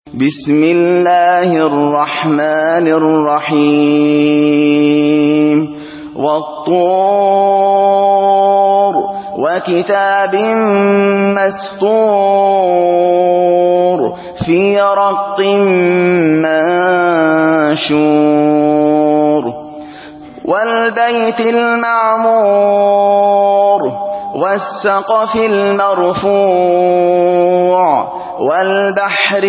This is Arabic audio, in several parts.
بسم الله الرحمن الرحيم والطور وكتاب مسطور في رق منشور والبيت المعمور والسقف المرفوع والبحر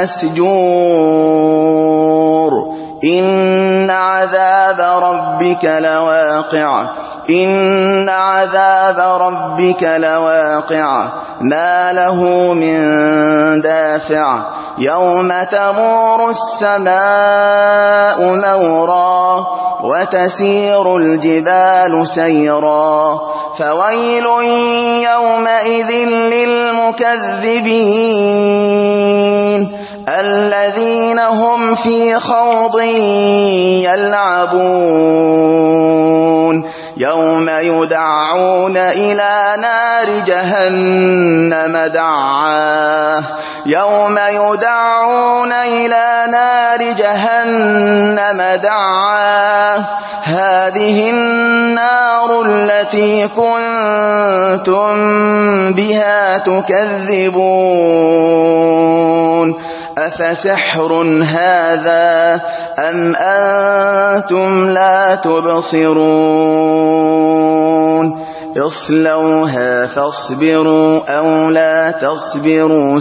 المسجور إن عذاب ربك لواقع إن عذاب ربك لواقع ما له من دافع يوم تمور السماء مورا وتسير الجبال سيرا فويل يومئذ للمكذبين الذين هم في خوض يلعبون يوم يدعون إلى نار جهنم دعا يوم يدعون إلى نار جهنم دعا هذه النار التي كنتم بها تكذبون أفسحر هذا أم أنتم لا تبصرون اصلوها فاصبروا أو لا تصبروا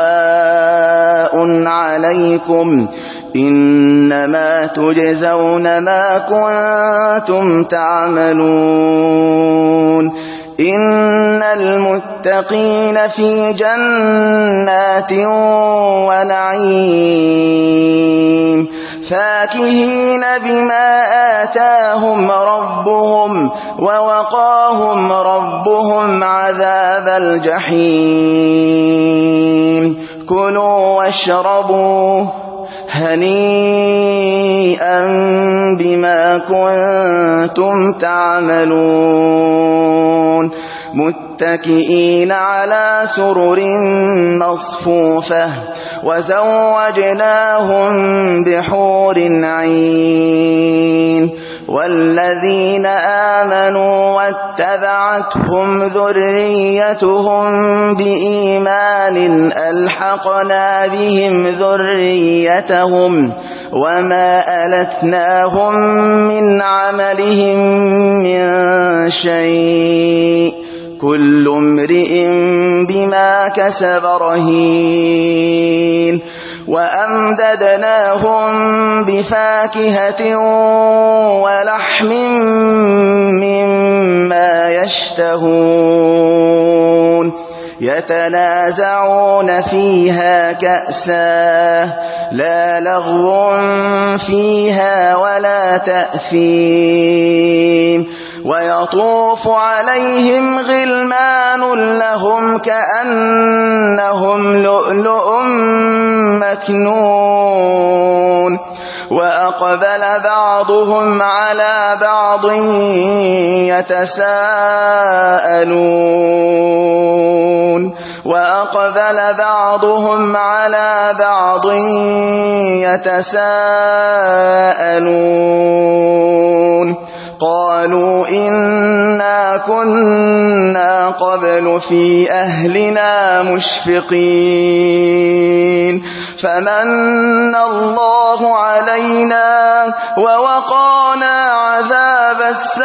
سواء عليكم إنما تجزون ما كنتم تعملون إن المتقين في جنات ونعيم فاكهين بما آتاهم ربهم ووقاهم ربهم عذاب الجحيم كلوا واشربوا هنيئا بما كنتم تعملون متكئين على سرر مصفوفة وزوجناهم بحور عين والذين آمنوا واتبعتهم ذريتهم بإيمان ألحقنا بهم ذريتهم وما ألتناهم من عملهم من شيء كل امرئ بما كسب رهين وأمددناهم بفاكهة ولحم مما يشتهون يتنازعون فيها كأسا لا لغو فيها ولا تأثيم ويطوف عليهم غلمان لهم كأنهم لؤلؤ مكنون وأقبل بعضهم على بعض يتساءلون وأقبل بعضهم على بعض يتساءلون قالوا إنا كنا قبل في أهلنا مشفقين فمن الله علينا ووقانا عذاب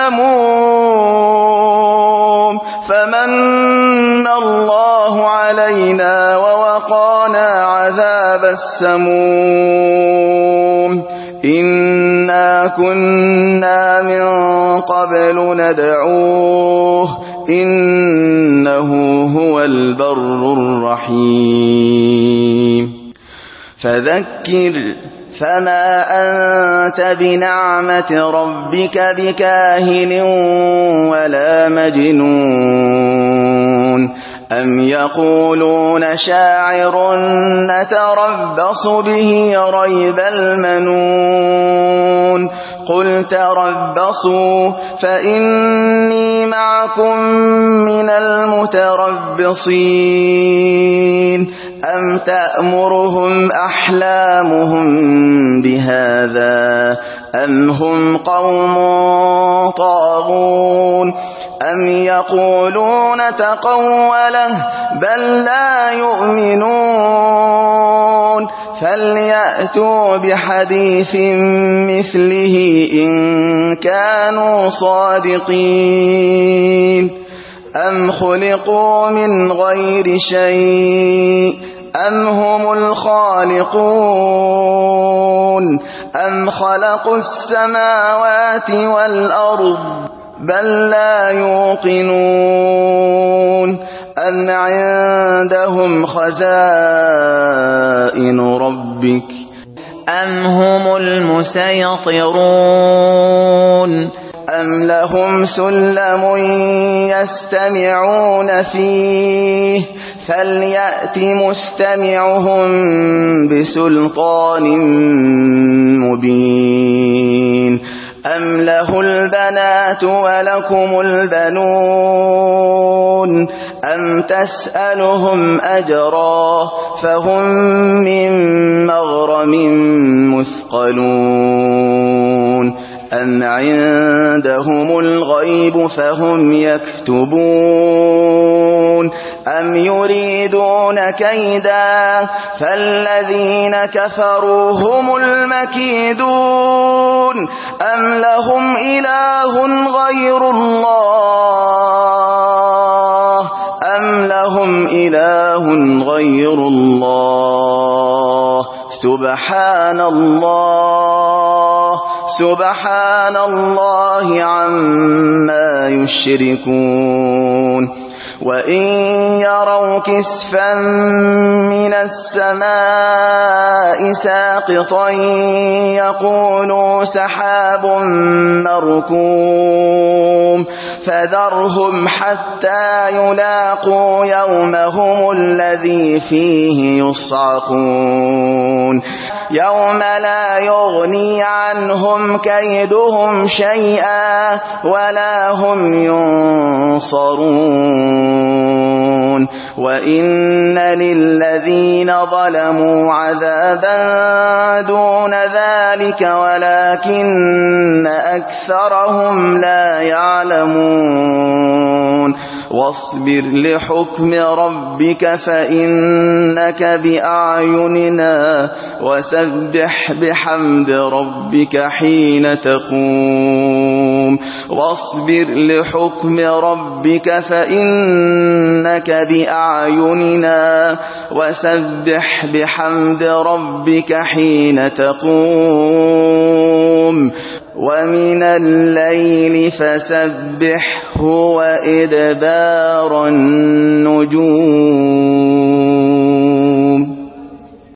السموم فمن الله علينا ووقانا عذاب السموم إنا كنا من قبل ندعوه إنه هو البر الرحيم فذكر فما أنت بنعمة ربك بكاهن ولا مجنون أم يقولون شاعر نتربص به ريب المنون قل تربصوا فإني معكم من المتربصين أم تأمرهم أحلامهم بهذا أم هم قوم طاغون أم يقولون تقوله بل لا يؤمنون فليأتوا بحديث مثله إن كانوا صادقين أم خلقوا من غير شيء أم هم الخالقون أم خلقوا السماوات والأرض بل لا يوقنون أم عندهم خزائن ربك أم هم المسيطرون أم لهم سلم يستمعون فيه فليأت مستمعهم بسلطان مبين أم له البنات ولكم البنون أم تسألهم أجرا فهم من مغرم مثقلون أم عندهم الغيب فهم يكتبون أم يريدون كيدا فالذين كفروا هم المكيدون أم لهم إله غير الله أم لهم إله غير الله سبحان الله عما يشركون وإن يروا كسفا من السماء ساقطا يقولوا سحاب مركوم فذرهم حتى يلاقوا يومهم الذي فيه يصعقون يوم لا يغني عنهم كيدهم شيئا ولا هم ينصرون وإن للذين ظلموا عذابا دون ذلك ولكن أكثرهم لا يعلمون واصبر لحكم ربك فإنك بأعيننا وسبح بحمد ربك حين تقوم واصبر لحكم ربك فإنك بأعيننا وسبح بحمد ربك حين تقوم ومن الليل فسبحه وإدبار النجوم